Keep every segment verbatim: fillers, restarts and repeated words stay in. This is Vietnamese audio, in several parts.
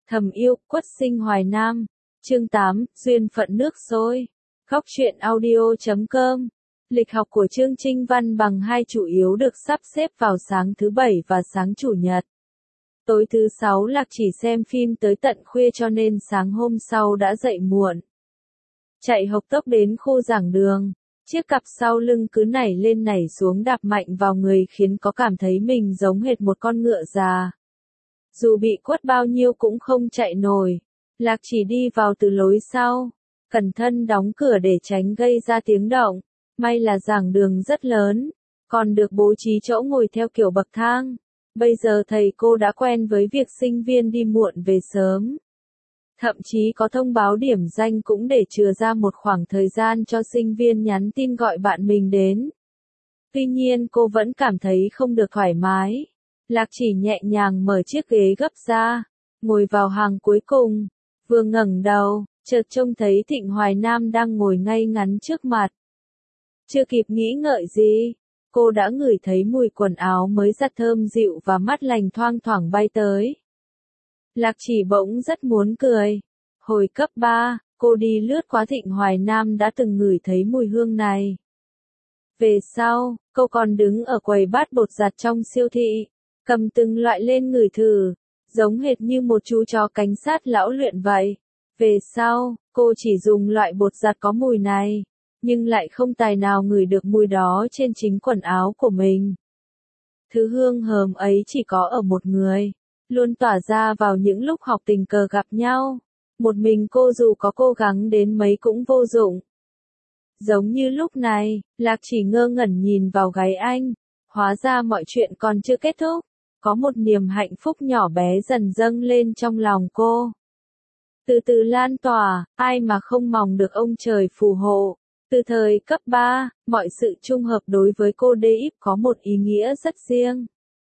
Thầm yêu, quất sinh Hoài Nam. Chương tám, duyên phận nước sôi. Góc truyện audio chấm com. Lịch học của chương Trinh Văn bằng hai chủ yếu được sắp xếp vào sáng thứ bảy và sáng chủ nhật. Tối thứ sáu Lạc chỉ xem phim tới tận khuya cho nên sáng hôm sau đã dậy muộn. Chạy hộc tốc đến khu giảng đường, chiếc cặp sau lưng cứ nảy lên nảy xuống đạp mạnh vào người khiến có cảm thấy mình giống hệt một con ngựa già. Dù bị quất bao nhiêu cũng không chạy nổi. Lạc chỉ đi vào từ lối sau, cẩn thận đóng cửa để tránh gây ra tiếng động. May là giảng đường rất lớn, còn được bố trí chỗ ngồi theo kiểu bậc thang. Bây giờ thầy cô đã quen với việc sinh viên đi muộn về sớm. Thậm chí có thông báo điểm danh cũng để chừa ra một khoảng thời gian cho sinh viên nhắn tin gọi bạn mình đến. Tuy nhiên cô vẫn cảm thấy không được thoải mái. Lạc chỉ nhẹ nhàng mở chiếc ghế gấp ra, ngồi vào hàng cuối cùng. Vừa ngẩng đầu, chợt trông thấy Thịnh Hoài Nam đang ngồi ngay ngắn trước mặt. Chưa kịp nghĩ ngợi gì, cô đã ngửi thấy mùi quần áo mới giặt thơm dịu và mát lành thoang thoảng bay tới. Lạc chỉ bỗng rất muốn cười. Hồi cấp ba, cô đi lướt qua Thịnh Hoài Nam đã từng ngửi thấy mùi hương này. Về sau, cô còn đứng ở quầy bát bột giặt trong siêu thị, cầm từng loại lên ngửi thử, giống hệt như một chú chó cảnh sát lão luyện vậy. Về sau, cô chỉ dùng loại bột giặt có mùi này, nhưng lại không tài nào ngửi được mùi đó trên chính quần áo của mình. Thứ hương hờm ấy chỉ có ở một người, luôn tỏa ra vào những lúc học tình cờ gặp nhau. Một mình cô dù có cố gắng đến mấy cũng vô dụng. Giống như lúc này, Lạc chỉ ngơ ngẩn nhìn vào gáy anh, hóa ra mọi chuyện còn chưa kết thúc. Có một niềm hạnh phúc nhỏ bé dần dâng lên trong lòng cô. Từ từ lan tỏa, ai mà không mong được ông trời phù hộ. Từ thời cấp ba, mọi sự trung hợp đối với cô đê íp có một ý nghĩa rất riêng.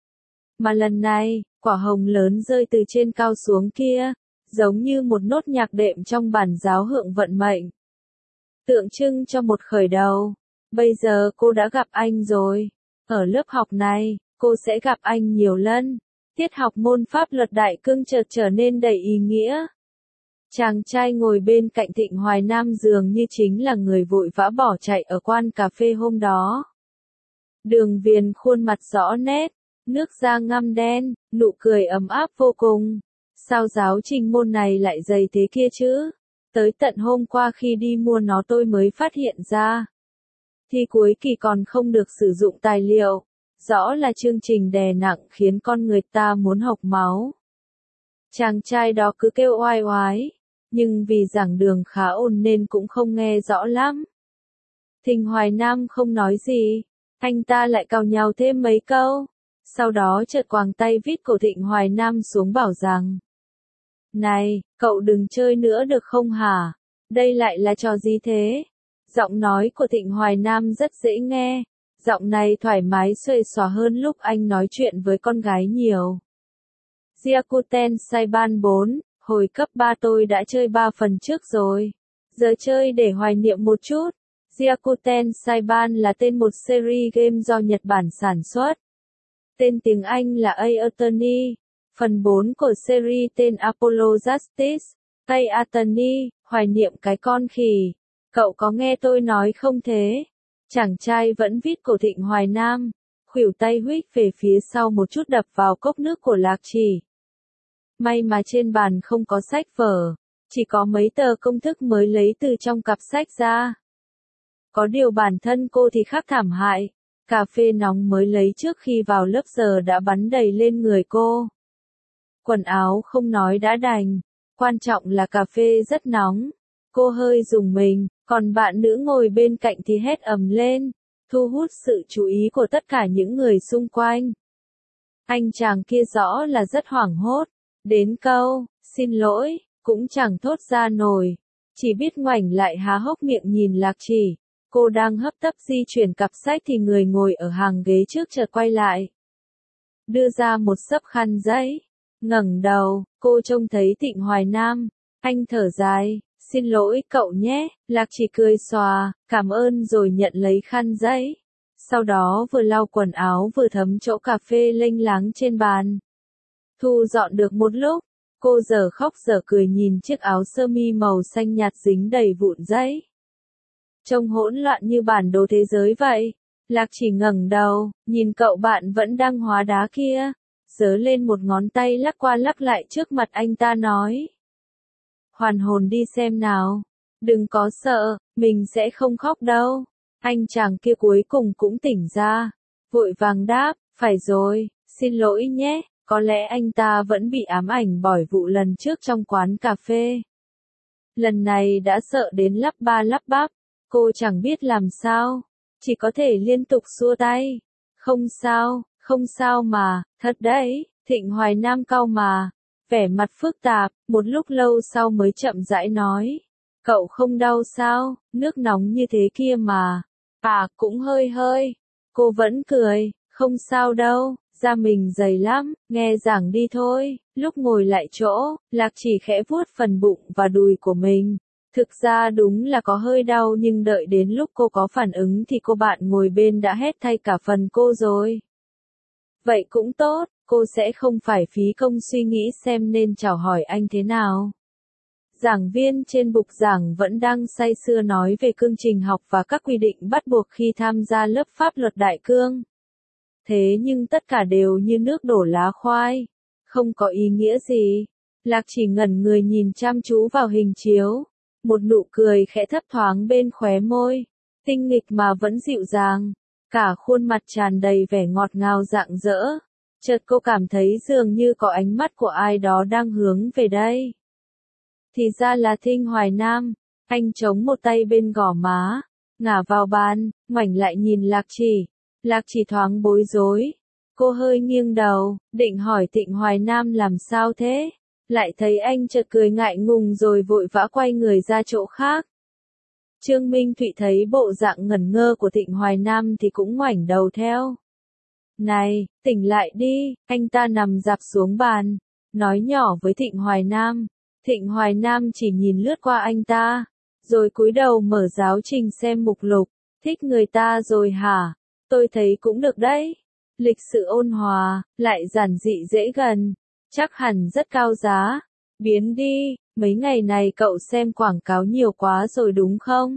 Mà lần này, quả hồng lớn rơi từ trên cao xuống kia, giống như một nốt nhạc đệm trong bản giáo hưởng vận mệnh. Tượng trưng cho một khởi đầu. Bây giờ cô đã gặp anh rồi. Ở lớp học này, cô sẽ gặp anh nhiều lần. Tiết học môn pháp luật đại cương chợt trở nên đầy ý nghĩa. Chàng trai ngồi bên cạnh Thịnh Hoài Nam dường như chính là người vội vã bỏ chạy ở quán cà phê hôm đó. Đường viền khuôn mặt rõ nét, nước da ngăm đen, nụ cười ấm áp vô cùng. Sao giáo trình môn này lại dày thế kia chứ? Tới tận hôm qua khi đi mua nó tôi mới phát hiện ra. Thi cuối kỳ còn không được sử dụng tài liệu. Rõ là chương trình đè nặng khiến con người ta muốn hộc máu. Chàng trai đó cứ kêu oai oái, nhưng vì giảng đường khá ồn nên cũng không nghe rõ lắm. Thịnh Hoài Nam không nói gì, anh ta lại cào nhào thêm mấy câu. Sau đó chợt quàng tay vít cổ Thịnh Hoài Nam xuống bảo rằng: "Này, cậu đừng chơi nữa được không hả? Đây lại là trò gì thế?" Giọng nói của Thịnh Hoài Nam rất dễ nghe. Giọng này thoải mái xuề xòa hơn lúc anh nói chuyện với con gái nhiều. Gyakuten Saiban bốn, hồi cấp ba tôi đã chơi ba phần trước rồi. Giờ chơi để hoài niệm một chút. Gyakuten Saiban là tên một series game do Nhật Bản sản xuất. Tên tiếng Anh là A Attorney. Phần bốn của series tên Apollo Justice. A Attorney, hoài niệm cái con khỉ. Cậu có nghe tôi nói không thế? Chàng trai vẫn vít cổ Thịnh Hoài Nam, khuỷu tay huých về phía sau một chút đập vào cốc nước của Lạc chỉ. May mà trên bàn không có sách vở, chỉ có mấy tờ công thức mới lấy từ trong cặp sách ra. Có điều bản thân cô thì khác thảm hại, cà phê nóng mới lấy trước khi vào lớp giờ đã bắn đầy lên người cô. Quần áo không nói đã đành, quan trọng là cà phê rất nóng. Cô hơi rùng mình, còn bạn nữ ngồi bên cạnh thì hét ầm lên, thu hút sự chú ý của tất cả những người xung quanh. Anh chàng kia rõ là rất hoảng hốt, đến câu, xin lỗi, cũng chẳng thốt ra nổi, chỉ biết ngoảnh lại há hốc miệng nhìn Lạc chỉ. Cô đang hấp tấp di chuyển cặp sách thì người ngồi ở hàng ghế trước chợt quay lại. Đưa ra một xấp khăn giấy, ngẩng đầu, cô trông thấy Thịnh Hoài Nam, anh thở dài. Xin lỗi cậu nhé, Lạc chỉ cười xòa, cảm ơn rồi nhận lấy khăn giấy. Sau đó vừa lau quần áo vừa thấm chỗ cà phê lênh láng trên bàn. Thu dọn được một lúc, Cô giờ khóc giờ cười nhìn chiếc áo sơ mi màu xanh nhạt dính đầy vụn giấy. Trông hỗn loạn như bản đồ thế giới vậy. Lạc Chỉ ngẩng đầu, nhìn cậu bạn vẫn đang hóa đá kia. Giơ lên một ngón tay lắc qua lắc lại trước mặt anh ta nói. Hoàn hồn đi xem nào. Đừng có sợ, mình sẽ không khóc đâu. Anh chàng kia cuối cùng cũng tỉnh ra. Vội vàng đáp, phải rồi, xin lỗi nhé. Có lẽ anh ta vẫn bị ám ảnh bởi vụ lần trước trong quán cà phê. Lần này đã sợ đến lắp ba lắp bắp. Cô chẳng biết làm sao. Chỉ có thể liên tục xua tay. Không sao, không sao mà, thật đấy. Thịnh Hoài Nam cau mà. Vẻ mặt phức tạp, một lúc lâu sau mới chậm rãi nói. Cậu không đau sao, nước nóng như thế kia mà. À, cũng hơi hơi. Cô vẫn cười, không sao đâu, da mình dày lắm, nghe giảng đi thôi. Lúc ngồi lại chỗ, Lạc Chỉ khẽ vuốt phần bụng và đùi của mình. Thực ra đúng là có hơi đau nhưng đợi đến lúc cô có phản ứng thì cô bạn ngồi bên đã hét thay cả phần cô rồi. Vậy cũng tốt, cô sẽ không phải phí công suy nghĩ xem nên chào hỏi anh thế nào. Giảng viên trên bục giảng vẫn đang say sưa nói về chương trình học và các quy định bắt buộc khi tham gia lớp pháp luật đại cương. Thế nhưng tất cả đều như nước đổ lá khoai, không có ý nghĩa gì. Lạc Chỉ ngẩn người nhìn chăm chú vào hình chiếu, một nụ cười khẽ thấp thoáng bên khóe môi, tinh nghịch mà vẫn dịu dàng, cả khuôn mặt tràn đầy vẻ ngọt ngào rạng rỡ. Chợt cô cảm thấy dường như có ánh mắt của ai đó đang hướng về đây. Thì ra là Thinh Hoài Nam, anh chống một tay bên gò má, ngả vào bàn, ngoảnh lại nhìn Lạc Chỉ. Lạc Chỉ thoáng bối rối. Cô hơi nghiêng đầu, định hỏi Thịnh Hoài Nam làm sao thế? Lại thấy anh chợt cười ngại ngùng rồi vội vã quay người ra chỗ khác. Trương Minh Thụy thấy bộ dạng ngẩn ngơ của Thịnh Hoài Nam thì cũng ngoảnh đầu theo. Này, tỉnh lại đi, anh ta nằm dạp xuống bàn, nói nhỏ với Thịnh Hoài Nam. Thịnh Hoài Nam chỉ nhìn lướt qua anh ta, rồi cúi đầu mở giáo trình xem mục lục. Thích người ta rồi hả? Tôi thấy cũng được đấy. Lịch sự ôn hòa, lại giản dị dễ gần. Chắc hẳn rất cao giá. Biến đi, mấy ngày này cậu xem quảng cáo nhiều quá rồi đúng không?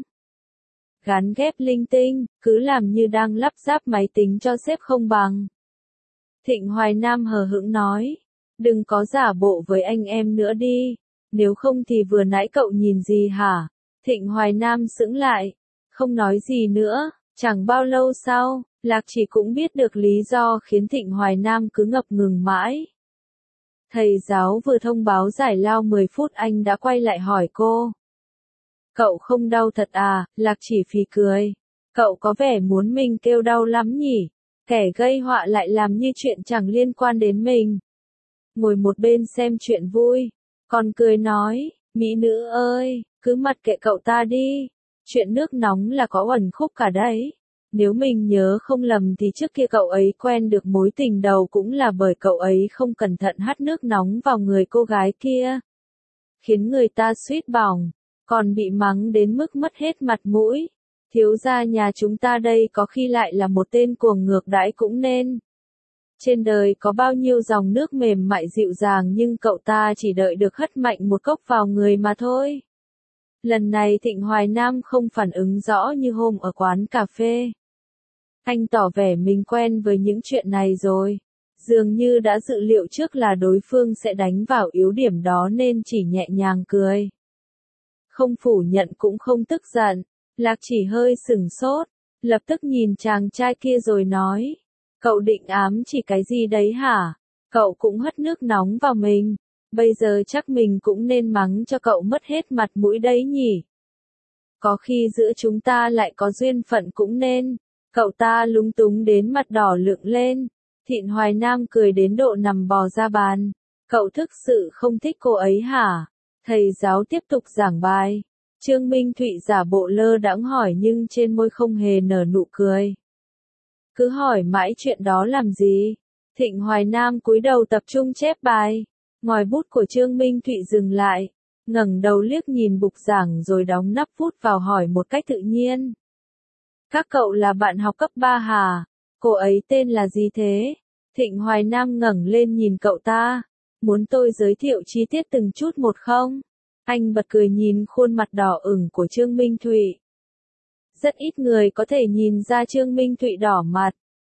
Gắn ghép linh tinh, cứ làm như đang lắp ráp máy tính cho sếp không bằng. Thịnh Hoài Nam hờ hững nói. Đừng có giả bộ với anh em nữa đi. Nếu không thì vừa nãy cậu nhìn gì hả? Thịnh Hoài Nam sững lại. Không nói gì nữa. Chẳng bao lâu sau, Lạc Chỉ cũng biết được lý do khiến Thịnh Hoài Nam cứ ngập ngừng mãi. Thầy giáo vừa thông báo giải lao mười phút anh đã quay lại hỏi cô. Cậu không đau thật à? Lạc Chỉ phì cười. Cậu có vẻ muốn mình kêu đau lắm nhỉ? Kẻ gây họa lại làm như chuyện chẳng liên quan đến mình. Ngồi một bên xem chuyện vui, còn cười nói, mỹ nữ ơi, cứ mặc kệ cậu ta đi. Chuyện nước nóng là có uẩn khúc cả đấy. Nếu mình nhớ không lầm thì trước kia cậu ấy quen được mối tình đầu cũng là bởi cậu ấy không cẩn thận hắt nước nóng vào người cô gái kia. Khiến người ta suýt bỏng, còn bị mắng đến mức mất hết mặt mũi. Thiếu gia nhà chúng ta đây có khi lại là một tên cuồng ngược đãi cũng nên. Trên đời có bao nhiêu dòng nước mềm mại dịu dàng nhưng cậu ta chỉ đợi được hất mạnh một cốc vào người mà thôi. Lần này Thịnh Hoài Nam không phản ứng rõ như hôm ở quán cà phê. Anh tỏ vẻ mình quen với những chuyện này rồi. Dường như đã dự liệu trước là đối phương sẽ đánh vào yếu điểm đó nên chỉ nhẹ nhàng cười. Không phủ nhận cũng không tức giận. Lạc Chỉ hơi sửng sốt. Lập tức nhìn chàng trai kia rồi nói. Cậu định ám chỉ cái gì đấy hả? Cậu cũng hất nước nóng vào mình. Bây giờ chắc mình cũng nên mắng cho cậu mất hết mặt mũi đấy nhỉ. Có khi giữa chúng ta lại có duyên phận cũng nên. Cậu ta lúng túng đến mặt đỏ lựng lên. Thịnh Hoài Nam cười đến độ nằm bò ra bàn. Cậu thực sự không thích cô ấy hả? Thầy giáo tiếp tục giảng bài. Trương Minh Thụy giả bộ lơ đãng hỏi nhưng trên môi không hề nở nụ cười. Cứ hỏi mãi chuyện đó làm gì? Thịnh Hoài Nam cúi đầu tập trung chép bài. Ngòi bút của Trương Minh Thụy dừng lại, ngẩng đầu liếc nhìn bục giảng rồi đóng nắp bút vào hỏi một cách tự nhiên. Các cậu là bạn học cấp ba hả? Cô ấy tên là gì thế? Thịnh Hoài Nam ngẩng lên nhìn cậu ta. Muốn tôi giới thiệu chi tiết từng chút một không? Anh bật cười nhìn khuôn mặt đỏ ửng của Trương Minh Thụy. Rất ít người có thể nhìn ra Trương Minh Thụy đỏ mặt.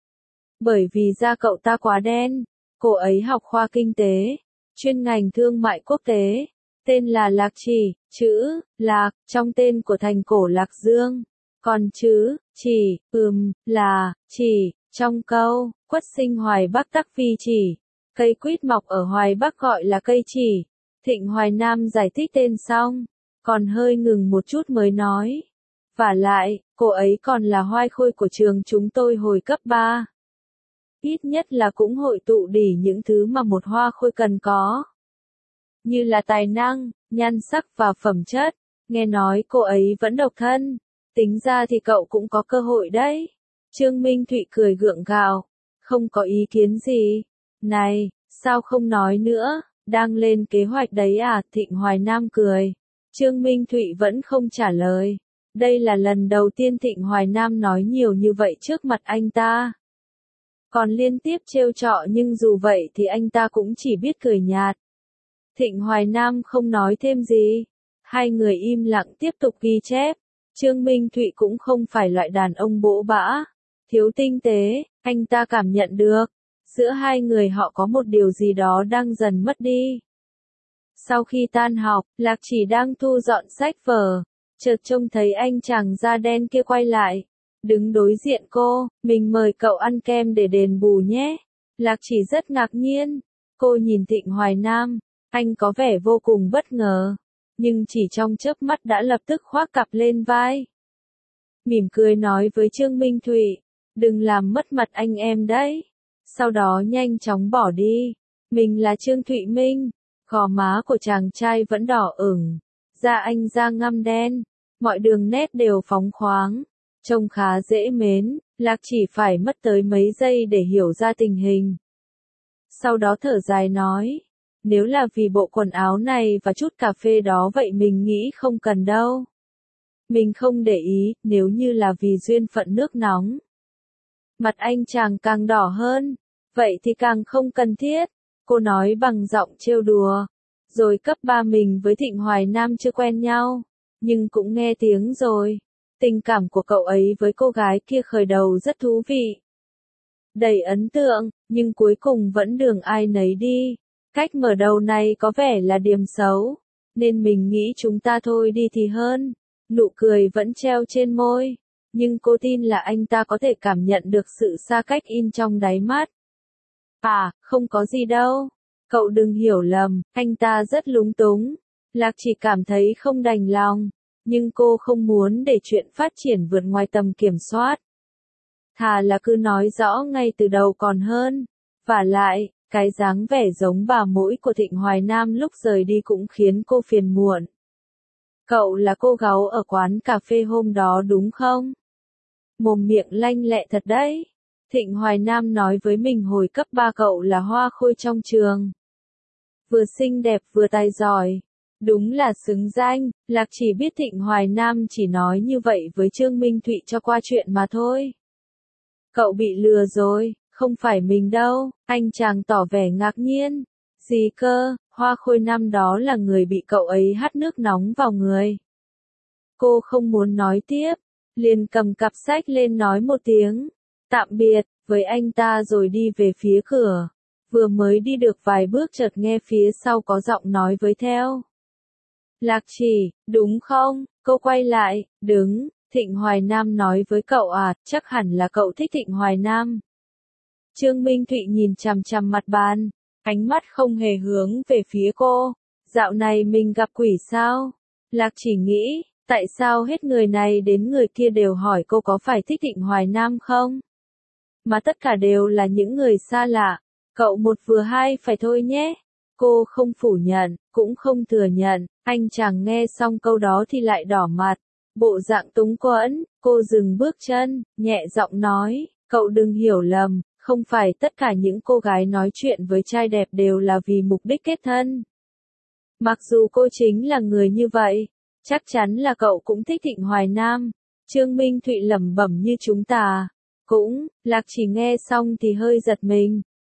Bởi vì da cậu ta quá đen. Cô ấy học khoa kinh tế, chuyên ngành thương mại quốc tế. Tên là Lạc Chỉ, chữ, Lạc, trong tên của thành cổ Lạc Dương. Còn chữ, chỉ, ừm, là, chỉ, trong câu, quất sinh Hoài Bắc tắc phi chỉ. Cây quýt mọc ở Hoài Bắc gọi là cây chỉ. Thịnh Hoài Nam giải thích tên xong, còn hơi ngừng một chút mới nói. Vả lại, cô ấy còn là hoai khôi của trường chúng tôi hồi cấp ba. Ít nhất là cũng hội tụ đỉ những thứ mà một hoa khôi cần có. Như là tài năng, nhan sắc và phẩm chất. Nghe nói cô ấy vẫn độc thân. Tính ra thì cậu cũng có cơ hội đấy. Trương Minh Thụy cười gượng gạo. Không có ý kiến gì. Này, sao không nói nữa, đang lên kế hoạch đấy à? Thịnh Hoài Nam cười. Trương Minh Thụy vẫn không trả lời. Đây là lần đầu tiên Thịnh Hoài Nam nói nhiều như vậy trước mặt anh ta. Còn liên tiếp trêu trọ nhưng dù vậy thì anh ta cũng chỉ biết cười nhạt. Thịnh Hoài Nam không nói thêm gì. Hai người im lặng tiếp tục ghi chép. Trương Minh Thụy cũng không phải loại đàn ông bỗ bã, thiếu tinh tế, anh ta cảm nhận được. Giữa hai người họ có một điều gì đó đang dần mất đi. Sau khi tan học, Lạc Chỉ đang thu dọn sách vở, chợt trông thấy anh chàng da đen kia quay lại. Đứng đối diện cô, mình mời cậu ăn kem để đền bù nhé. Lạc Chỉ rất ngạc nhiên. Cô nhìn Thịnh Hoài Nam, anh có vẻ vô cùng bất ngờ. Nhưng chỉ trong chớp mắt đã lập tức khoác cặp lên vai. Mỉm cười nói với Trương Minh Thụy, đừng làm mất mặt anh em đấy. Sau đó nhanh chóng bỏ đi. Mình là Trương Thụy Minh. Gò má của chàng trai vẫn đỏ ửng. Da anh da ngăm đen. Mọi đường nét đều phóng khoáng. Trông khá dễ mến. Lạc Chỉ phải mất tới mấy giây để hiểu ra tình hình. Sau đó thở dài nói. Nếu là vì bộ quần áo này và chút cà phê đó vậy mình nghĩ không cần đâu. Mình không để ý, nếu như là vì duyên phận nước nóng. Mặt anh chàng càng đỏ hơn. Vậy thì càng không cần thiết. Cô nói bằng giọng trêu đùa. Rồi cấp ba mình với Thịnh Hoài Nam chưa quen nhau. Nhưng cũng nghe tiếng rồi. Tình cảm của cậu ấy với cô gái kia khởi đầu rất thú vị. Đầy ấn tượng, nhưng cuối cùng vẫn đường ai nấy đi. Cách mở đầu này có vẻ là điểm xấu. Nên mình nghĩ chúng ta thôi đi thì hơn. Nụ cười vẫn treo trên môi. Nhưng cô tin là anh ta có thể cảm nhận được sự xa cách in trong đáy mắt. À, không có gì đâu. Cậu đừng hiểu lầm, anh ta rất lúng túng. Lạc Chỉ cảm thấy không đành lòng. Nhưng cô không muốn để chuyện phát triển vượt ngoài tầm kiểm soát. Thà là cứ nói rõ ngay từ đầu còn hơn. Vả lại, cái dáng vẻ giống bà mũi của Thịnh Hoài Nam lúc rời đi cũng khiến cô phiền muộn. Cậu là cô gáu ở quán cà phê hôm đó đúng không? Mồm miệng lanh lẹ thật đấy. Thịnh Hoài Nam nói với mình hồi cấp ba cậu là hoa khôi trong trường. Vừa xinh đẹp vừa tài giỏi. Đúng là xứng danh. Lạc Chỉ biết Thịnh Hoài Nam chỉ nói như vậy với Trương Minh Thụy cho qua chuyện mà thôi. Cậu bị lừa rồi, không phải mình đâu. Anh chàng tỏ vẻ ngạc nhiên. Gì cơ, hoa khôi năm đó là người bị cậu ấy hắt nước nóng vào người. Cô không muốn nói tiếp. Liền cầm cặp sách lên nói một tiếng. Tạm biệt, với anh ta rồi đi về phía cửa. Vừa mới đi được vài bước chợt nghe phía sau có giọng nói với theo. Lạc Chỉ, đúng không? Cô quay lại, đứng. Thịnh Hoài Nam nói với cậu à, chắc hẳn là cậu thích Thịnh Hoài Nam. Trương Minh Thụy nhìn chằm chằm mặt bàn, ánh mắt không hề hướng về phía cô. Dạo này mình gặp quỷ sao? Lạc Chỉ nghĩ, tại sao hết người này đến người kia đều hỏi cô có phải thích Thịnh Hoài Nam không? Mà tất cả đều là những người xa lạ. Cậu một vừa hai phải thôi nhé. Cô không phủ nhận, cũng không thừa nhận. Anh chàng nghe xong câu đó thì lại đỏ mặt. Bộ dạng túng quẫn, cô dừng bước chân, nhẹ giọng nói, cậu đừng hiểu lầm, không phải tất cả những cô gái nói chuyện với trai đẹp đều là vì mục đích kết thân. Mặc dù cô chính là người như vậy, chắc chắn là cậu cũng thích Thịnh Hoài Nam. Trương Minh Thụy lẩm bẩm như chúng ta. Cũng, Lạc Chỉ nghe xong thì hơi giật mình.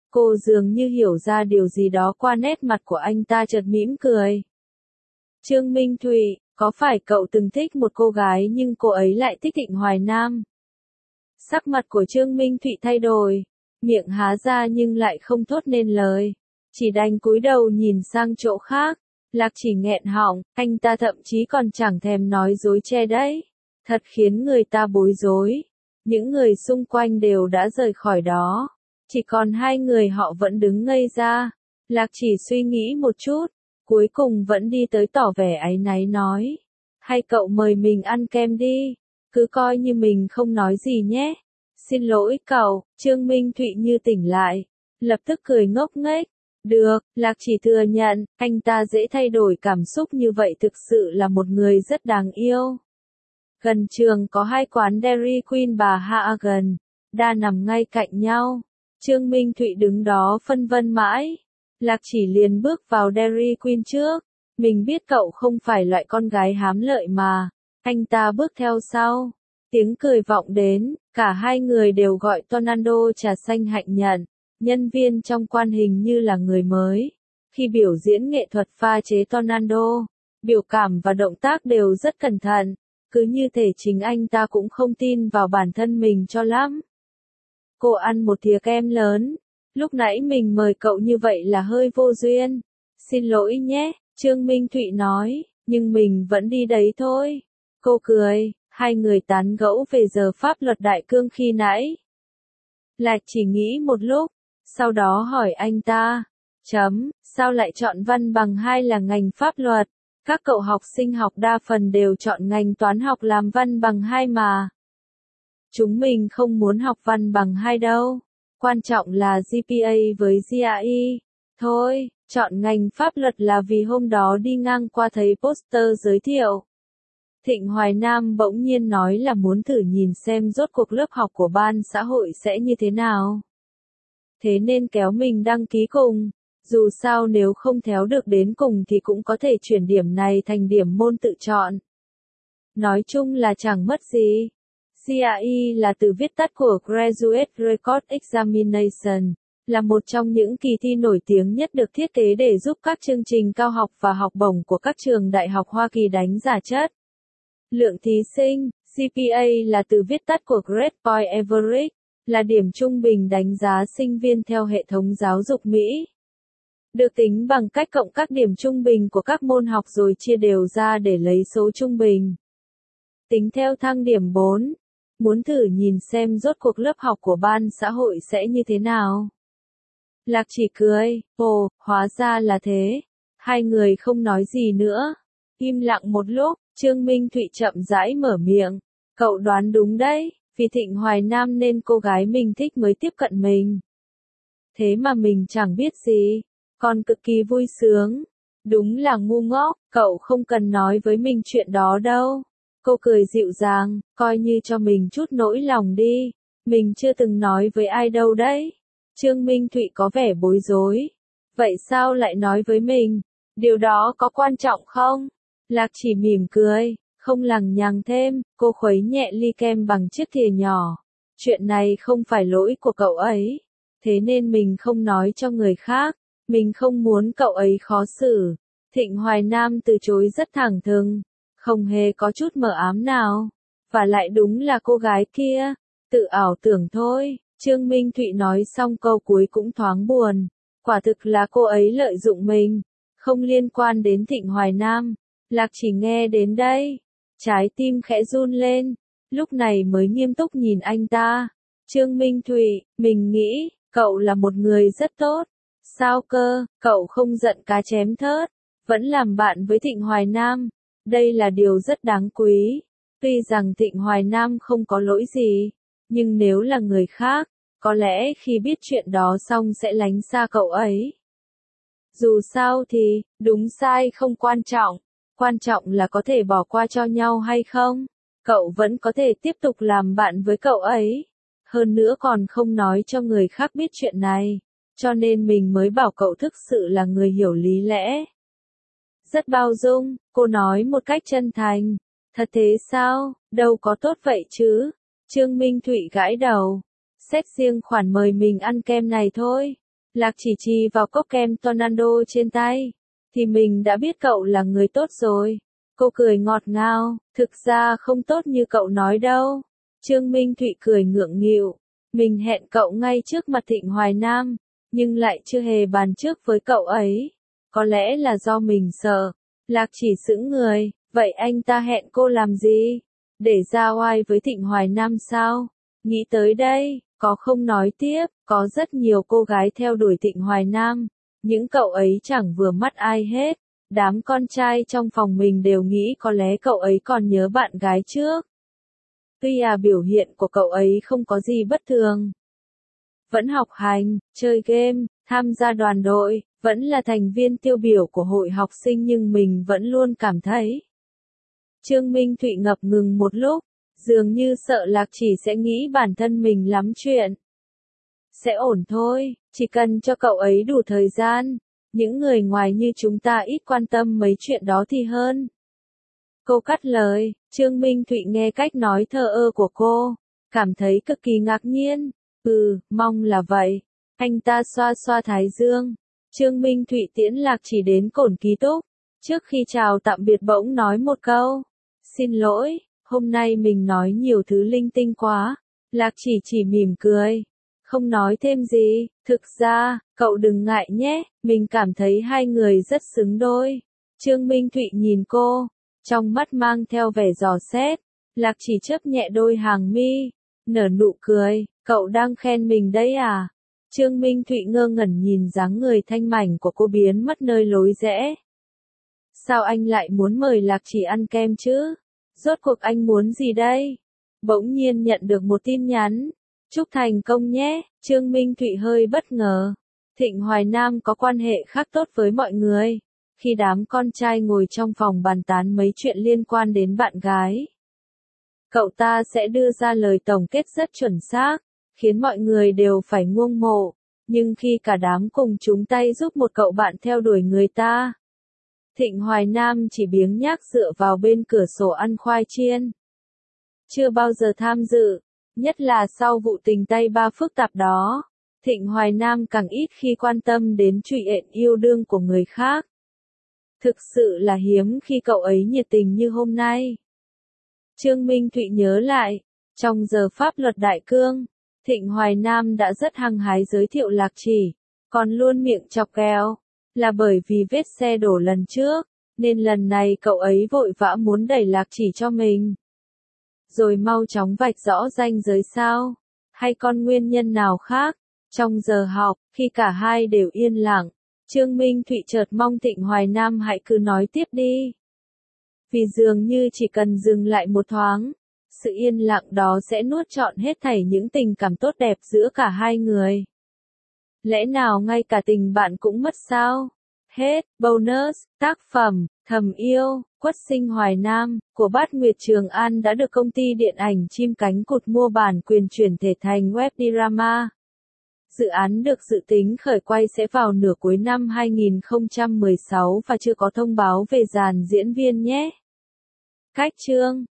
Cô dường như hiểu ra điều gì đó qua nét mặt của anh ta chợt mỉm cười. Trương Minh Thụy, có phải cậu từng thích một cô gái nhưng cô ấy lại thích Thịnh Hoài Nam? Sắc mặt của Trương Minh Thụy thay đổi, miệng há ra nhưng lại không thốt nên lời, chỉ đành cúi đầu nhìn sang chỗ khác. Lạc Chỉ nghẹn họng, anh ta thậm chí còn chẳng thèm nói dối che đấy. Thật khiến người ta bối rối. Những người xung quanh đều đã rời khỏi đó. Chỉ còn hai người họ vẫn đứng ngây ra. Lạc Chỉ suy nghĩ một chút, cuối cùng vẫn đi tới tỏ vẻ áy náy nói. Hay cậu mời mình ăn kem đi, cứ coi như mình không nói gì nhé. Xin lỗi cậu, Trương Minh Thụy như tỉnh lại, lập tức cười ngốc nghếch. Được, Lạc Chỉ thừa nhận, anh ta dễ thay đổi cảm xúc như vậy thực sự là một người rất đáng yêu. Gần trường có hai quán Dairy Queen bà Hagen, đa nằm ngay cạnh nhau. Trương Minh Thụy đứng đó phân vân mãi. Lạc Chỉ liền bước vào Dairy Queen trước. Mình biết cậu không phải loại con gái hám lợi mà. Anh ta bước theo sau. Tiếng cười vọng đến, cả hai người đều gọi Tornado trà xanh hạnh nhận. Nhân viên trong quan hình như là người mới. Khi biểu diễn nghệ thuật pha chế Tornado, biểu cảm và động tác đều rất cẩn thận. Cứ như thể chính anh ta cũng không tin vào bản thân mình cho lắm. Cô ăn một thìa kem lớn. Lúc nãy mình mời cậu như vậy là hơi vô duyên. Xin lỗi nhé, Trương Minh Thụy nói, nhưng mình vẫn đi đấy thôi. Cô cười, hai người tán gẫu về giờ pháp luật đại cương khi nãy. Lạc Chỉ nghĩ một lúc, sau đó hỏi anh ta, chấm, sao lại chọn văn bằng hai là ngành pháp luật? Các cậu học sinh học đa phần đều chọn ngành toán học làm văn bằng hai mà. Chúng mình không muốn học văn bằng hai đâu. Quan trọng là giê pê a với giê rờ e. Thôi, chọn ngành pháp luật là vì hôm đó đi ngang qua thấy poster giới thiệu. Thịnh Hoài Nam bỗng nhiên nói là muốn thử nhìn xem rốt cuộc lớp học của ban xã hội sẽ như thế nào. Thế nên kéo mình đăng ký cùng. Dù sao nếu không theo được đến cùng thì cũng có thể chuyển điểm này thành điểm môn tự chọn. Nói chung là chẳng mất gì. giê rờ e là từ viết tắt của Graduate Record Examination, là một trong những kỳ thi nổi tiếng nhất được thiết kế để giúp các chương trình cao học và học bổng của các trường đại học Hoa Kỳ đánh giá chất lượng thí sinh. giê pê a là từ viết tắt của Grade Point Average, là điểm trung bình đánh giá sinh viên theo hệ thống giáo dục Mỹ. Được tính bằng cách cộng các điểm trung bình của các môn học rồi chia đều ra để lấy số trung bình. Tính theo thang điểm bốn. Muốn thử nhìn xem rốt cuộc lớp học của ban xã hội sẽ như thế nào. Lạc Chỉ cười, ồ, hóa ra là thế. Hai người không nói gì nữa. Im lặng một lúc, Trương Minh Thụy chậm rãi mở miệng. Cậu đoán đúng đấy, vì Thịnh Hoài Nam nên cô gái mình thích mới tiếp cận mình. Thế mà mình chẳng biết gì, còn cực kỳ vui sướng. Đúng là ngu ngốc, cậu không cần nói với mình chuyện đó đâu. Cô cười dịu dàng, coi như cho mình chút nỗi lòng đi. Mình chưa từng nói với ai đâu đấy. Trương Minh Thụy có vẻ bối rối. Vậy sao lại nói với mình? Điều đó có quan trọng không? Lạc Chỉ mỉm cười, không lằng nhằng thêm, cô khuấy nhẹ ly kem bằng chiếc thìa nhỏ. Chuyện này không phải lỗi của cậu ấy. Thế nên mình không nói cho người khác. Mình không muốn cậu ấy khó xử. Thịnh Hoài Nam từ chối rất thẳng thừng. Không hề có chút mờ ám nào. Và lại đúng là cô gái kia. Tự ảo tưởng thôi. Trương Minh Thụy nói xong câu cuối cũng thoáng buồn. Quả thực là cô ấy lợi dụng mình. Không liên quan đến Thịnh Hoài Nam. Lạc Chỉ nghe đến đây. Trái tim khẽ run lên. Lúc này mới nghiêm túc nhìn anh ta. Trương Minh Thụy, mình nghĩ, cậu là một người rất tốt. Sao cơ, cậu không giận cá chém thớt. Vẫn làm bạn với Thịnh Hoài Nam. Đây là điều rất đáng quý. Tuy rằng Thịnh Hoài Nam không có lỗi gì. Nhưng nếu là người khác, có lẽ khi biết chuyện đó xong sẽ lánh xa cậu ấy. Dù sao thì, đúng sai không quan trọng. Quan trọng là có thể bỏ qua cho nhau hay không. Cậu vẫn có thể tiếp tục làm bạn với cậu ấy. Hơn nữa còn không nói cho người khác biết chuyện này. Cho nên mình mới bảo cậu thực sự là người hiểu lý lẽ. Rất bao dung, cô nói một cách chân thành. Thật thế sao, đâu có tốt vậy chứ. Trương Minh Thụy gãi đầu. Xét riêng khoản mời mình ăn kem này thôi. Lạc chỉ chì vào cốc kem Tornado trên tay. Thì mình đã biết cậu là người tốt rồi. Cô cười ngọt ngào, thực ra không tốt như cậu nói đâu. Trương Minh Thụy cười ngượng nghịu. Mình hẹn cậu ngay trước mặt Thịnh Hoài Nam, nhưng lại chưa hề bàn trước với cậu ấy. Có lẽ là do mình sợ. Lạc chỉ sững người, vậy anh ta hẹn cô làm gì? Để ra oai với Thịnh Hoài Nam sao? Nghĩ tới đây, có không nói tiếp, có rất nhiều cô gái theo đuổi Thịnh Hoài Nam. Những cậu ấy chẳng vừa mắt ai hết. Đám con trai trong phòng mình đều nghĩ có lẽ cậu ấy còn nhớ bạn gái trước. Tuy à biểu hiện của cậu ấy không có gì bất thường. Vẫn học hành, chơi game, tham gia đoàn đội, vẫn là thành viên tiêu biểu của hội học sinh nhưng mình vẫn luôn cảm thấy. Trương Minh Thụy ngập ngừng một lúc, dường như sợ Lạc Chỉ sẽ nghĩ bản thân mình lắm chuyện. Sẽ ổn thôi, chỉ cần cho cậu ấy đủ thời gian. Những người ngoài như chúng ta ít quan tâm mấy chuyện đó thì hơn. Cô cắt lời, Trương Minh Thụy nghe cách nói thờ ơ của cô, cảm thấy cực kỳ ngạc nhiên. Ừ, mong là vậy. Anh ta xoa xoa thái dương. Trương Minh Thụy tiễn Lạc Chỉ đến cổng ký túc. Trước khi chào tạm biệt bỗng nói một câu. Xin lỗi, hôm nay mình nói nhiều thứ linh tinh quá. Lạc Chỉ chỉ mỉm cười. Không nói thêm gì, thực ra, cậu đừng ngại nhé, mình cảm thấy hai người rất xứng đôi. Trương Minh Thụy nhìn cô, trong mắt mang theo vẻ dò xét. Lạc Chỉ chớp nhẹ đôi hàng mi, nở nụ cười, cậu đang khen mình đấy à? Trương Minh Thụy ngơ ngẩn nhìn dáng người thanh mảnh của cô biến mất nơi lối rẽ. Sao anh lại muốn mời Lạc Chỉ ăn kem chứ? Rốt cuộc anh muốn gì đây? Bỗng nhiên nhận được một tin nhắn. Chúc thành công nhé, Trương Minh Thụy hơi bất ngờ. Thịnh Hoài Nam có quan hệ khác tốt với mọi người. Khi đám con trai ngồi trong phòng bàn tán mấy chuyện liên quan đến bạn gái, cậu ta sẽ đưa ra lời tổng kết rất chuẩn xác, khiến mọi người đều phải ngưỡng mộ. Nhưng khi cả đám cùng chung tay giúp một cậu bạn theo đuổi người ta, Thịnh Hoài Nam chỉ biếng nhác dựa vào bên cửa sổ ăn khoai chiên. Chưa bao giờ tham dự. Nhất là sau vụ tình tay ba phức tạp đó, Thịnh Hoài Nam càng ít khi quan tâm đến chuyện yêu đương của người khác. Thực sự là hiếm khi cậu ấy nhiệt tình như hôm nay. Trương Minh Thụy nhớ lại, trong giờ pháp luật đại cương, Thịnh Hoài Nam đã rất hăng hái giới thiệu Lạc Chỉ, còn luôn miệng chọc ghẹo, là bởi vì vết xe đổ lần trước, nên lần này cậu ấy vội vã muốn đẩy Lạc Chỉ cho mình. Rồi mau chóng vạch rõ ranh giới sao, hay còn nguyên nhân nào khác. Trong giờ học, khi cả hai đều yên lặng, Trương Minh Thụy chợt mong Thịnh Hoài Nam hãy cứ nói tiếp đi. Vì dường như chỉ cần dừng lại một thoáng, sự yên lặng đó sẽ nuốt trọn hết thảy những tình cảm tốt đẹp giữa cả hai người. Lẽ nào ngay cả tình bạn cũng mất sao? Hết, bonus, tác phẩm, Thầm Yêu, Quất Sinh Hoài Nam, của Bát Nguyệt Trường An đã được công ty điện ảnh Chim Cánh Cụt mua bản quyền chuyển thể thành web drama. Dự án được dự tính khởi quay sẽ vào nửa cuối năm hai nghìn không trăm mười sáu và chưa có thông báo về dàn diễn viên nhé. Cách chương